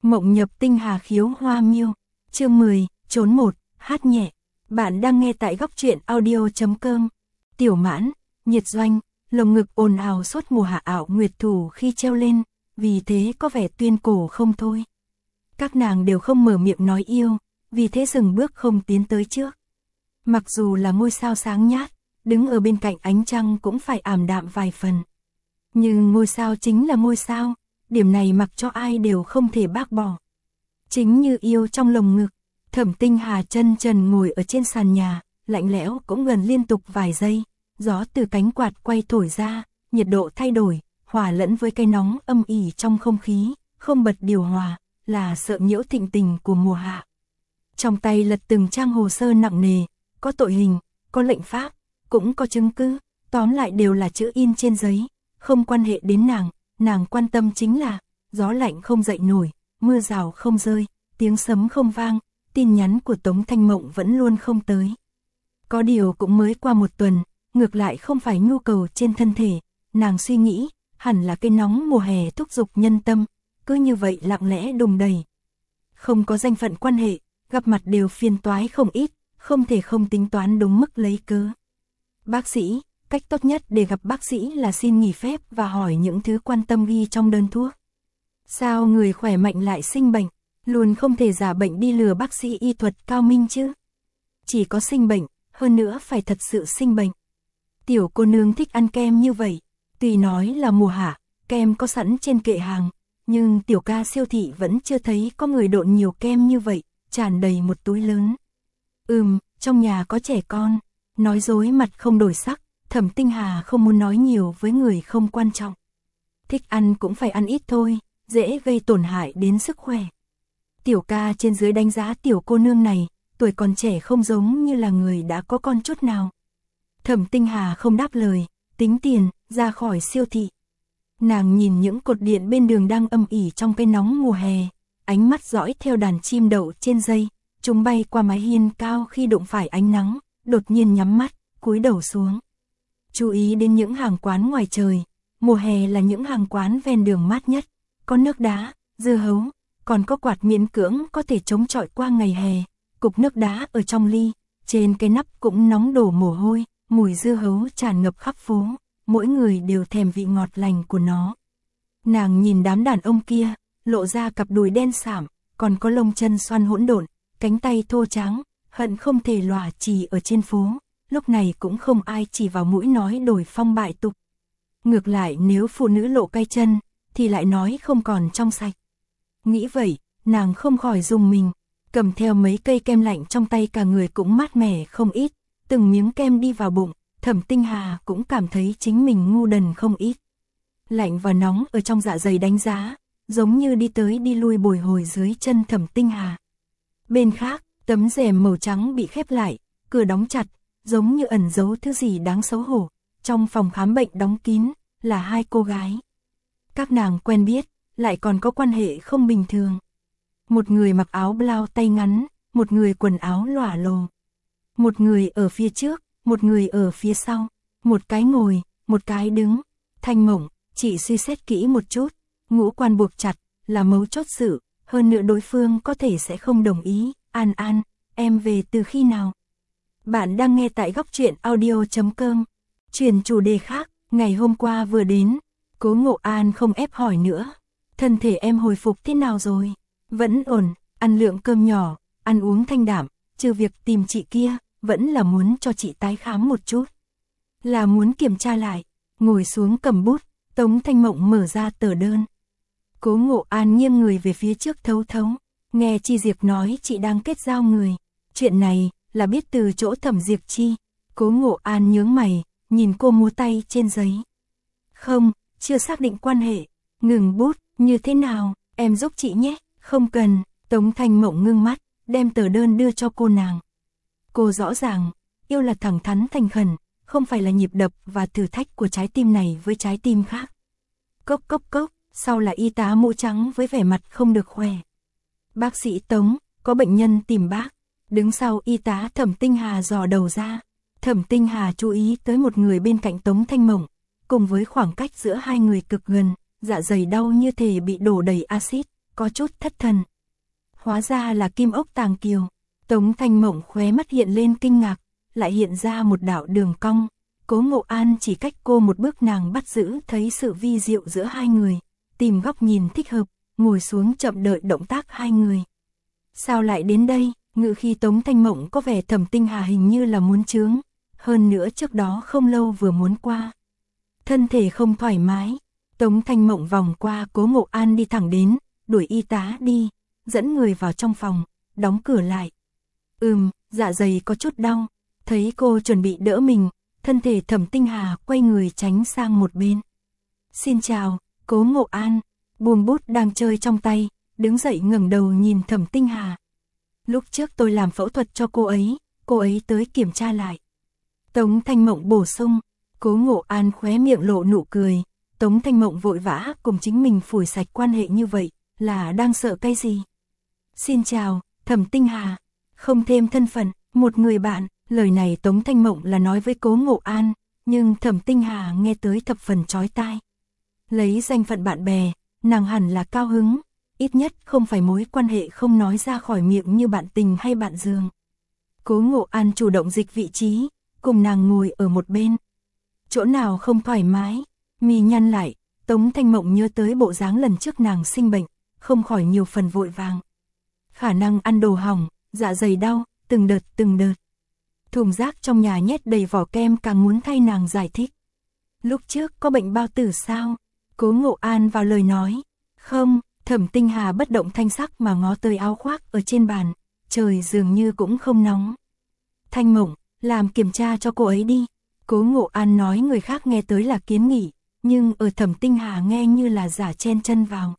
Mộng nhập tinh hà khiếu hoa miêu. Chương 10, trốn một, hát nhẹ. Bạn đang nghe tại góc truyện audio.com. Tiểu Mãn, Nhiệt Doanh, lồng ngực ồn ào suốt mùa hạ ảo nguyệt thủ khi treo lên, vì thế có vẻ tuyên cổ không thôi. Các nàng đều không mở miệng nói yêu, vì thế dừng bước không tiến tới trước. Mặc dù là ngôi sao sáng nhát, đứng ở bên cạnh ánh trăng cũng phải ảm đạm vài phần. Nhưng ngôi sao chính là ngôi sao, điểm này mặc cho ai đều không thể bác bỏ. Chính như yêu trong lồng ngực, Thẩm Tinh Hà chân trần ngồi ở trên sàn nhà, lạnh lẽo cũng gần liên tục vài giây, gió từ cánh quạt quay thổi ra, nhiệt độ thay đổi, hòa lẫn với cái nóng âm ỉ trong không khí, không bật điều hòa, là sợ nhiễu thịnh tình của mùa hạ. Trong tay lật từng trang hồ sơ nặng nề, có tội hình, có lệnh pháp, cũng có chứng cứ, tóm lại đều là chữ in trên giấy, không quan hệ đến nàng quan tâm chính là gió lạnh không dậy nổi, mưa rào không rơi, tiếng sấm không vang, tin nhắn của Tống Thanh Mộng vẫn luôn không tới. Có điều cũng mới qua một tuần, ngược lại không phải nhu cầu trên thân thể, nàng suy nghĩ, hẳn là cái nóng mùa hè thúc giục nhân tâm, cứ như vậy lặng lẽ đùng đầy. Không có danh phận quan hệ, gặp mặt đều phiền toái không ít, không thể không tính toán đúng mức lấy cớ. Bác sĩ, cách tốt nhất để gặp bác sĩ là xin nghỉ phép và hỏi những thứ quan tâm ghi trong đơn thuốc. Sao người khỏe mạnh lại sinh bệnh, luôn không thể giả bệnh đi lừa bác sĩ y thuật cao minh chứ. Chỉ có sinh bệnh, hơn nữa phải thật sự sinh bệnh. Tiểu cô nương thích ăn kem như vậy, tuy nói là mùa hạ, kem có sẵn trên kệ hàng, nhưng tiểu ca siêu thị vẫn chưa thấy có người độn nhiều kem như vậy, tràn đầy một túi lớn. Trong nhà có trẻ con, nói dối mặt không đổi sắc, Thẩm Tinh Hà không muốn nói nhiều với người không quan trọng. Thích ăn cũng phải ăn ít thôi, dễ gây tổn hại đến sức khỏe. Tiểu ca trên dưới đánh giá tiểu cô nương này, tuổi còn trẻ không giống như là người đã có con chút nào. Thẩm Tinh Hà không đáp lời, tính tiền, ra khỏi siêu thị. Nàng nhìn những cột điện bên đường đang âm ỉ trong cái nóng mùa hè, ánh mắt dõi theo đàn chim đậu trên dây, chúng bay qua mái hiên cao khi đụng phải ánh nắng, đột nhiên nhắm mắt, cúi đầu xuống. Chú ý đến những hàng quán ngoài trời, mùa hè là những hàng quán ven đường mát nhất, có nước đá, dưa hấu, còn có quạt miễn cưỡng có thể chống chọi qua ngày hè, cục nước đá ở trong ly, trên cái nắp cũng nóng đổ mồ hôi, mùi dưa hấu tràn ngập khắp phố, mỗi người đều thèm vị ngọt lành của nó. Nàng nhìn đám đàn ông kia, lộ ra cặp đùi đen sạm, còn có lông chân xoăn hỗn độn, cánh tay thô trắng, hận không thể lòa chì ở trên phố. Lúc này cũng không ai chỉ vào mũi nói đổi phong bại tục. Ngược lại nếu phụ nữ lộ cay chân, thì lại nói không còn trong sạch. Nghĩ vậy, nàng không khỏi rùng mình, cầm theo mấy cây kem lạnh trong tay cả người cũng mát mẻ không ít, từng miếng kem đi vào bụng, Thẩm Tinh Hà cũng cảm thấy chính mình ngu đần không ít. Lạnh và nóng ở trong dạ dày đánh giá, giống như đi tới đi lui bồi hồi dưới chân Thẩm Tinh Hà. Bên khác, tấm rèm màu trắng bị khép lại, cửa đóng chặt, giống như ẩn giấu thứ gì đáng xấu hổ. Trong phòng khám bệnh đóng kín, là hai cô gái. Các nàng quen biết, lại còn có quan hệ không bình thường. Một người mặc áo blau tay ngắn, một người quần áo lỏa lồ. Một người ở phía trước, một người ở phía sau. Một cái ngồi, một cái đứng. Thanh Mộng, chị suy xét kỹ một chút. Ngũ quan buộc chặt, là mấu chốt sự. Hơn nữa đối phương có thể sẽ không đồng ý. An An, em về từ khi nào? Bạn đang nghe tại góc truyện audio.com. Chuyển chủ đề khác, ngày hôm qua vừa đến. Cố Ngộ An không ép hỏi nữa. Thân thể em hồi phục thế nào rồi? Vẫn ổn, ăn lượng cơm nhỏ, ăn uống thanh đạm, trừ việc tìm chị kia, vẫn là muốn cho chị tái khám một chút. Là muốn kiểm tra lại, ngồi xuống cầm bút, Tống Thanh Mộng mở ra tờ đơn. Cố Ngộ An nghiêng người về phía trước thấu thấu, nghe Chi Diệp nói chị đang kết giao người. Chuyện này là biết từ chỗ Thẩm Diệp Chi. Cố Ngộ An nhướng mày, nhìn cô múa tay trên giấy. Không, chưa xác định quan hệ. Ngừng bút, như thế nào, em giúp chị nhé. Không cần, Tống Thanh Mộng ngưng mắt, đem tờ đơn đưa cho cô nàng. Cô rõ ràng, yêu là thẳng thắn thành khẩn, không phải là nhịp đập và thử thách của trái tim này với trái tim khác. Cốc cốc cốc, sau là y tá mũ trắng với vẻ mặt không được khỏe. Bác sĩ Tống, có bệnh nhân tìm bác. Đứng sau y tá Thẩm Tinh Hà dò đầu ra. Thẩm Tinh Hà chú ý tới một người bên cạnh Tống Thanh Mộng, cùng với khoảng cách giữa hai người cực gần, dạ dày đau như thể bị đổ đầy axit, có chút thất thần. Hóa ra là kim ốc tàng kiều. Tống Thanh Mộng khóe mắt hiện lên kinh ngạc, lại hiện ra một đạo đường cong. Cố Ngộ An chỉ cách cô một bước, nàng bắt giữ thấy sự vi diệu giữa hai người, tìm góc nhìn thích hợp, ngồi xuống chậm đợi động tác hai người. Sao lại đến đây? Ngự khi Tống Thanh Mộng có vẻ Thẩm Tinh Hà hình như là muốn chướng, hơn nữa trước đó không lâu vừa muốn qua. Thân thể không thoải mái, Tống Thanh Mộng vòng qua Cố Ngộ An đi thẳng đến, đuổi y tá đi, dẫn người vào trong phòng, đóng cửa lại. Dạ dày có chút đau. Thấy cô chuẩn bị đỡ mình, thân thể Thẩm Tinh Hà quay người tránh sang một bên. Xin chào, Cố Ngộ An, buông bút đang chơi trong tay, đứng dậy ngẩng đầu nhìn Thẩm Tinh Hà. Lúc trước tôi làm phẫu thuật cho cô ấy tới kiểm tra lại. Tống Thanh Mộng bổ sung. Cố Ngộ An khóe miệng lộ nụ cười. Tống Thanh Mộng vội vã cùng chính mình phủi sạch quan hệ như vậy, là đang sợ cái gì? Xin chào, Thẩm Tinh Hà. Không thêm thân phận, một người bạn. Lời này Tống Thanh Mộng là nói với Cố Ngộ An, nhưng Thẩm Tinh Hà nghe tới thập phần chói tai. Lấy danh phận bạn bè, nàng hẳn là cao hứng, ít nhất không phải mối quan hệ không nói ra khỏi miệng như bạn tình hay bạn giường. Cố Ngộ An chủ động dịch vị trí, cùng nàng ngồi ở một bên. Chỗ nào không thoải mái, mi nhăn lại, Tống Thanh Mộng nhớ tới bộ dáng lần trước nàng sinh bệnh, không khỏi nhiều phần vội vàng. Khả năng ăn đồ hỏng, dạ dày đau, từng đợt. Thùng rác trong nhà nhét đầy vỏ kem càng muốn thay nàng giải thích. Lúc trước có bệnh bao tử sao? Cố Ngộ An vào lời nói. Không, Thẩm Tinh Hà bất động thanh sắc mà ngó tới áo khoác ở trên bàn, trời dường như cũng không nóng. Thanh Mộng, làm kiểm tra cho cô ấy đi. Cố Ngộ An nói người khác nghe tới là kiến nghị, nhưng ở Thẩm Tinh Hà nghe như là giả chen chân vào.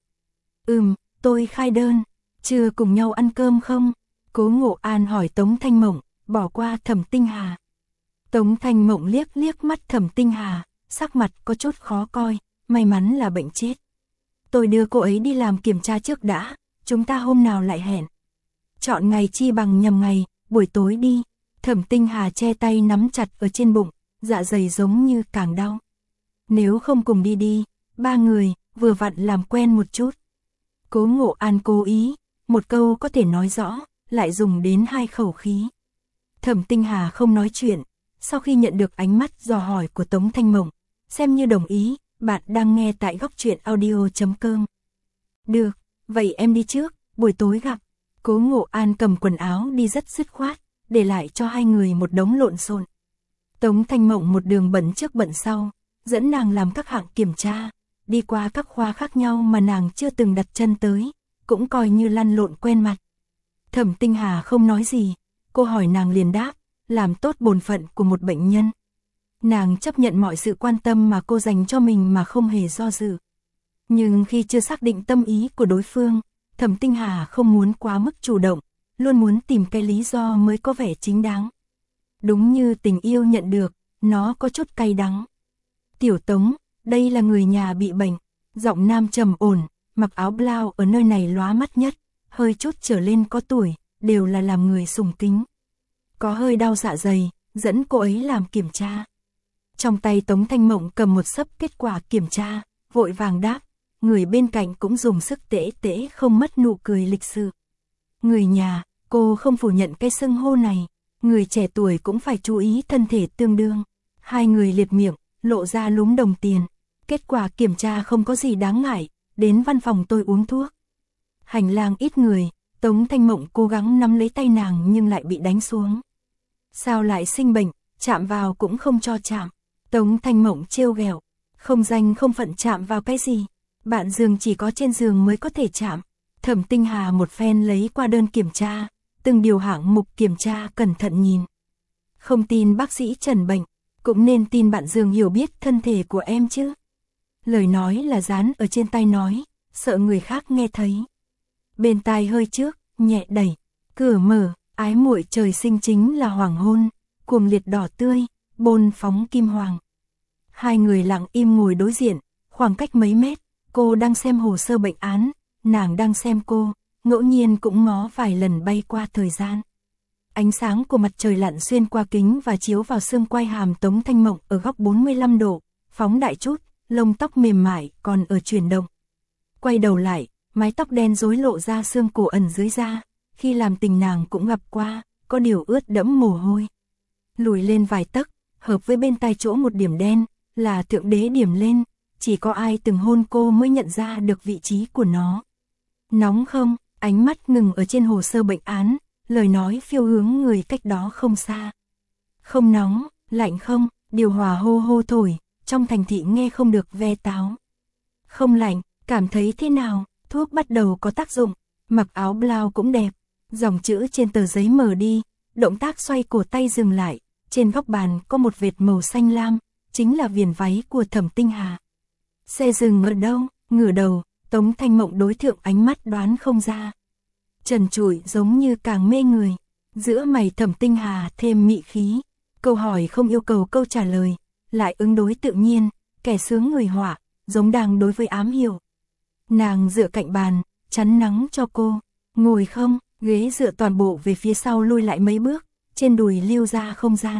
Tôi khai đơn, chưa cùng nhau ăn cơm không? Cố Ngộ An hỏi Tống Thanh Mộng, bỏ qua Thẩm Tinh Hà. Tống Thanh Mộng liếc mắt Thẩm Tinh Hà, sắc mặt có chút khó coi, may mắn là bệnh chết. Tôi đưa cô ấy đi làm kiểm tra trước đã, chúng ta hôm nào lại hẹn. Chọn ngày chi bằng nhằm ngày, buổi tối đi. Thẩm Tinh Hà che tay nắm chặt ở trên bụng, dạ dày giống như càng đau. Nếu không cùng đi, ba người, vừa vặn làm quen một chút. Cố Ngộ An cố ý, một câu có thể nói rõ, lại dùng đến hai khẩu khí. Thẩm Tinh Hà không nói chuyện, sau khi nhận được ánh mắt dò hỏi của Tống Thanh Mộng, xem như đồng ý. Bạn đang nghe tại góc truyện audio.com. Được, vậy em đi trước, buổi tối gặp. Cố Ngộ An cầm quần áo đi rất dứt khoát, để lại cho hai người một đống lộn xộn. Tống Thanh Mộng một đường bận trước bận sau, dẫn nàng làm các hạng kiểm tra, đi qua các khoa khác nhau mà nàng chưa từng đặt chân tới, cũng coi như lăn lộn quen mặt. Thẩm Tinh Hà không nói gì, cô hỏi nàng liền đáp, làm tốt bổn phận của một bệnh nhân. Nàng chấp nhận mọi sự quan tâm mà cô dành cho mình mà không hề do dự. Nhưng khi chưa xác định tâm ý của đối phương, Thẩm Tinh Hà không muốn quá mức chủ động, luôn muốn tìm cái lý do mới có vẻ chính đáng. Đúng như tình yêu nhận được, nó có chút cay đắng. Tiểu Tống, đây là người nhà bị bệnh, giọng nam trầm ổn, mặc áo blau ở nơi này lóa mắt nhất, hơi chút trở lên có tuổi, đều là làm người sùng kính. Có hơi đau dạ dày, dẫn cô ấy làm kiểm tra. Trong tay Tống Thanh Mộng cầm một xấp kết quả kiểm tra, vội vàng đáp, người bên cạnh cũng dùng sức tễ không mất nụ cười lịch sự. Người nhà, cô không phủ nhận cái xưng hô này, người trẻ tuổi cũng phải chú ý thân thể tương đương. Hai người liệt miệng, lộ ra lúm đồng tiền. Kết quả kiểm tra không có gì đáng ngại, đến văn phòng tôi uống thuốc. Hành lang ít người, Tống Thanh Mộng cố gắng nắm lấy tay nàng nhưng lại bị đánh xuống. Sao lại sinh bệnh, chạm vào cũng không cho chạm. Tống Thanh Mộng trêu ghẹo, không danh không phận chạm vào cái gì, bạn giường chỉ có trên giường mới có thể chạm. Thẩm Tinh Hà một phen lấy qua đơn kiểm tra, từng điều hạng mục kiểm tra cẩn thận nhìn. Không tin bác sĩ trần bệnh, cũng nên tin bạn giường hiểu biết thân thể của em chứ. Lời nói là dán ở trên tay nói, sợ người khác nghe thấy. Bên tai hơi trước, nhẹ đẩy, cửa mở, ái muội trời sinh chính là hoàng hôn, cuồng liệt đỏ tươi, bôn phóng kim hoàng. Hai người lặng im ngồi đối diện, khoảng cách mấy mét, cô đang xem hồ sơ bệnh án, nàng đang xem cô, ngẫu nhiên cũng ngó vài lần bay qua thời gian. Ánh sáng của mặt trời lặn xuyên qua kính và chiếu vào xương quai hàm Tống Thanh Mộng ở góc 45 độ, phóng đại chút, lông tóc mềm mại còn ở chuyển động. Quay đầu lại, mái tóc đen rối lộ ra xương cổ ẩn dưới da, khi làm tình nàng cũng gặp qua, có điều ướt đẫm mồ hôi. Lùi lên vài tấc, hợp với bên tai chỗ một điểm đen, là thượng đế điểm lên, chỉ có ai từng hôn cô mới nhận ra được vị trí của nó. Nóng không? Ánh mắt ngừng ở trên hồ sơ bệnh án, lời nói phiêu hướng người cách đó không xa. Không nóng, lạnh không? Điều hòa hô hô thổi, trong thành thị nghe không được ve táo. Không lạnh, cảm thấy thế nào? Thuốc bắt đầu có tác dụng, mặc áo blau cũng đẹp. Dòng chữ trên tờ giấy mờ đi, động tác xoay cổ tay dừng lại, trên góc bàn có một vệt màu xanh lam, chính là viền váy của Thẩm Tinh Hà. Xe dừng ở đâu? Ngửa đầu, Tống Thanh Mộng đối thượng ánh mắt đoán không ra. Trần trụi giống như càng mê người, giữa mày Thẩm Tinh Hà thêm mị khí. Câu hỏi không yêu cầu câu trả lời, lại ứng đối tự nhiên, kẻ sướng người họa, giống đang đối với ám hiệu. Nàng dựa cạnh bàn, chắn nắng cho cô. Ngồi không? Ghế dựa toàn bộ về phía sau lui lại mấy bước, trên đùi lưu ra không gian.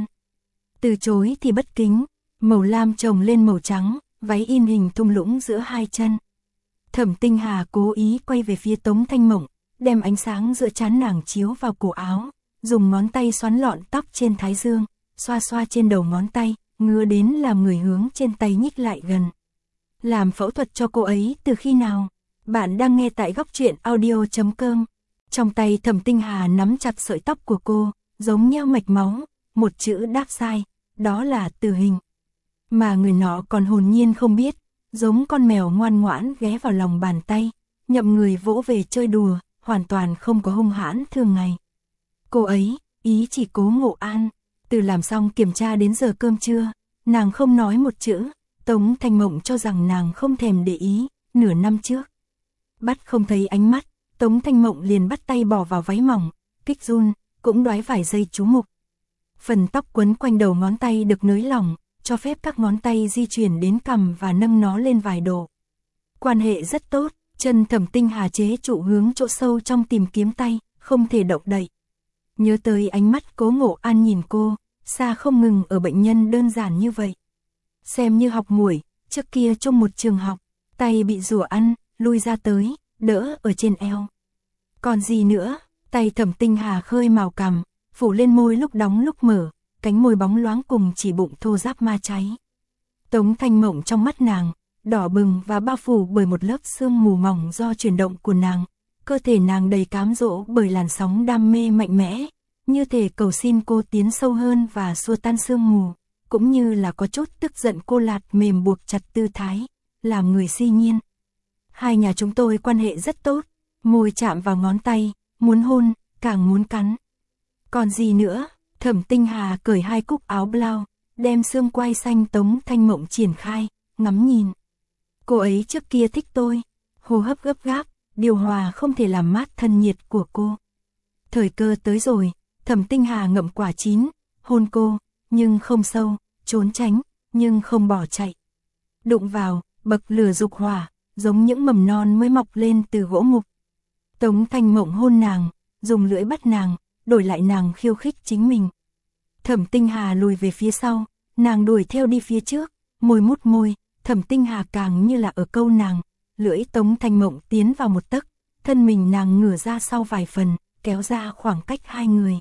Từ chối thì bất kính, màu lam chồng lên màu trắng, váy in hình thung lũng giữa hai chân. Thẩm Tinh Hà cố ý quay về phía Tống Thanh Mộng, đem ánh sáng giữa trán nàng chiếu vào cổ áo, dùng ngón tay xoắn lọn tóc trên thái dương, xoa xoa trên đầu ngón tay, ngứa đến làm người hướng trên tay nhích lại gần. Làm phẫu thuật cho cô ấy từ khi nào? Bạn đang nghe tại góc truyện audio.com. Trong tay Thẩm Tinh Hà nắm chặt sợi tóc của cô, giống nheo mạch máu, một chữ đáp sai, đó là tử hình. Mà người nọ còn hồn nhiên không biết, giống con mèo ngoan ngoãn ghé vào lòng bàn tay, nhậm người vỗ về chơi đùa, hoàn toàn không có hung hãn thường ngày. Cô ấy, ý chỉ Cố Ngộ An, từ làm xong kiểm tra đến giờ cơm trưa, nàng không nói một chữ, Tống Thanh Mộng cho rằng nàng không thèm để ý, nửa năm trước. Bắt không thấy ánh mắt, Tống Thanh Mộng liền bắt tay bỏ vào váy mỏng, kích run, cũng đoái vài giây chú mục. Phần tóc quấn quanh đầu ngón tay được nới lỏng, cho phép các ngón tay di chuyển đến cằm và nâng nó lên vài độ. Quan hệ rất tốt, chân Thẩm Tinh Hà chế trụ hướng chỗ sâu trong tìm kiếm tay, không thể động đậy. Nhớ tới ánh mắt Cố Ngộ An nhìn cô, xa không ngừng ở bệnh nhân đơn giản như vậy. Xem như học muội, trước kia trong một trường học, tay bị rùa ăn, lui ra tới, đỡ ở trên eo. Còn gì nữa? Tay Thẩm Tinh Hà khơi màu cằm, phủ lên môi lúc đóng lúc mở, cánh môi bóng loáng cùng chỉ bụng thô ráp ma cháy. Tống Thanh Mộng trong mắt nàng, đỏ bừng và bao phủ bởi một lớp sương mù mỏng do chuyển động của nàng. Cơ thể nàng đầy cám dỗ bởi làn sóng đam mê mạnh mẽ, như thể cầu xin cô tiến sâu hơn và xua tan sương mù, cũng như là có chút tức giận cô lạt mềm buộc chặt tư thái, làm người si nhiên. Hai nhà chúng tôi quan hệ rất tốt, môi chạm vào ngón tay, muốn hôn, càng muốn cắn. Còn gì nữa? Thẩm Tinh Hà cởi hai cúc áo blau, đem xương quai xanh Tống Thanh Mộng triển khai, ngắm nhìn. Cô ấy trước kia thích tôi, hô hấp gấp gáp, điều hòa không thể làm mát thân nhiệt của cô. Thời cơ tới rồi, Thẩm Tinh Hà ngậm quả chín, hôn cô, nhưng không sâu, trốn tránh, nhưng không bỏ chạy. Đụng vào, bậc lửa dục hỏa, giống những mầm non mới mọc lên từ gỗ mục. Tống Thanh Mộng hôn nàng, dùng lưỡi bắt nàng, đổi lại nàng khiêu khích chính mình. Thẩm Tinh Hà lùi về phía sau, nàng đuổi theo đi phía trước, môi mút môi, Thẩm Tinh Hà càng như là ở câu nàng, lưỡi Tống Thanh Mộng tiến vào một tấc, thân mình nàng ngửa ra sau vài phần, kéo ra khoảng cách hai người.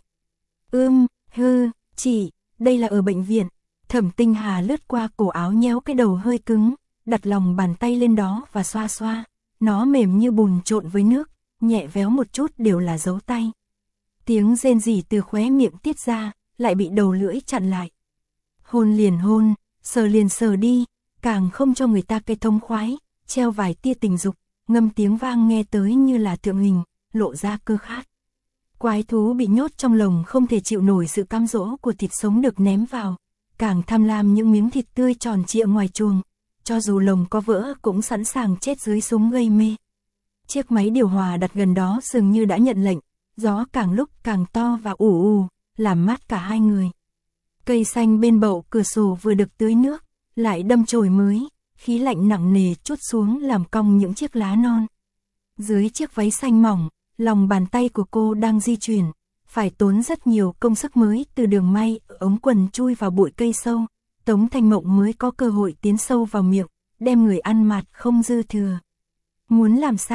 Chị, đây là ở bệnh viện. Thẩm Tinh Hà lướt qua cổ áo nhéo cái đầu hơi cứng, đặt lòng bàn tay lên đó và xoa xoa, nó mềm như bùn trộn với nước, nhẹ véo một chút đều là dấu tay. Tiếng rên rỉ từ khóe miệng tiết ra, lại bị đầu lưỡi chặn lại. Hôn liền hôn, sờ liền sờ đi, càng không cho người ta cái thông khoái, treo vài tia tình dục, ngâm tiếng vang nghe tới như là thượng hình, lộ ra cơ khát. Quái thú bị nhốt trong lồng không thể chịu nổi sự cám dỗ của thịt sống được ném vào, càng tham lam những miếng thịt tươi tròn trịa ngoài chuồng, cho dù lồng có vỡ cũng sẵn sàng chết dưới súng gây mê. Chiếc máy điều hòa đặt gần đó dường như đã nhận lệnh, gió càng lúc càng to và ù ù, làm mát cả hai người. Cây xanh bên bậu cửa sổ vừa được tưới nước, lại đâm chồi mới, khí lạnh nặng nề trút xuống làm cong những chiếc lá non. Dưới chiếc váy xanh mỏng, lòng bàn tay của cô đang di chuyển, phải tốn rất nhiều công sức mới từ đường may ở ống quần chui vào bụi cây sâu, Tống Thanh Mộng mới có cơ hội tiến sâu vào miệng, đem người ăn mạt không dư thừa. Muốn làm sao?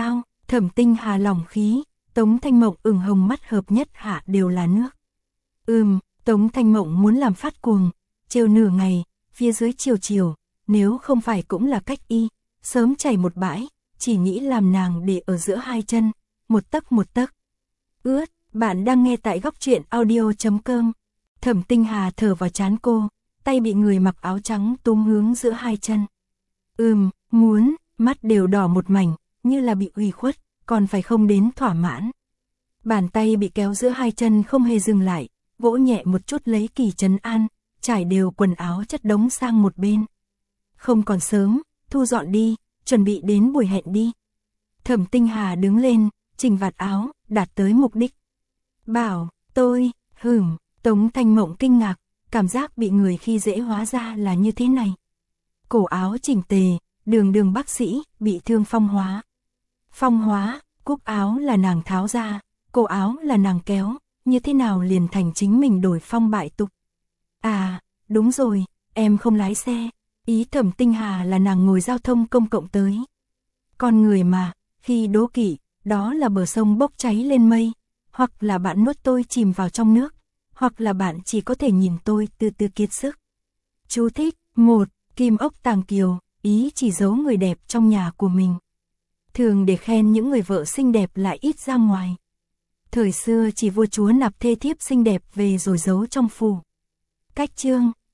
Thẩm Tinh Hà lòng khí, Tống Thanh Mộng ửng hồng mắt hợp nhất hạ đều là nước. Tống Thanh Mộng muốn làm phát cuồng, trêu nửa ngày, phía dưới chiều, nếu không phải cũng là cách y, sớm chảy một bãi, chỉ nghĩ làm nàng để ở giữa hai chân, một tấc. Ướt, bạn đang nghe tại góc truyện audio.com. Thẩm Tinh Hà thở vào trán cô, tay bị người mặc áo trắng túm hướng giữa hai chân. Muốn, mắt đều đỏ một mảnh, như là bị ủy khuất, còn phải không đến thỏa mãn. Bàn tay bị kéo giữa hai chân không hề dừng lại, vỗ nhẹ một chút lấy kỳ trấn an, trải đều quần áo chất đống sang một bên. Không còn sớm, thu dọn đi, chuẩn bị đến buổi hẹn đi. Thẩm Tinh Hà đứng lên, chỉnh vạt áo, đạt tới mục đích. Bảo, tôi, Tống Thanh Mộng kinh ngạc, cảm giác bị người khi dễ hóa ra là như thế này. Cổ áo chỉnh tề, đường bác sĩ, bị thương phong hóa. Phong hóa, cúc áo là nàng tháo ra, cổ áo là nàng kéo, như thế nào liền thành chính mình đổi phong bại tục. À, đúng rồi, em không lái xe, ý Thẩm Tinh Hà là nàng ngồi giao thông công cộng tới. Con người mà, khi đố kỵ, đó là bờ sông bốc cháy lên mây, hoặc là bạn nuốt tôi chìm vào trong nước, hoặc là bạn chỉ có thể nhìn tôi từ từ kiệt sức. Chú thích, 1. Kim ốc tàng kiều, ý chỉ giấu người đẹp trong nhà của mình. Thường để khen những người vợ xinh đẹp lại ít ra ngoài. Thời xưa chỉ vua chúa nạp thê thiếp xinh đẹp về rồi giấu trong phủ. Cách chương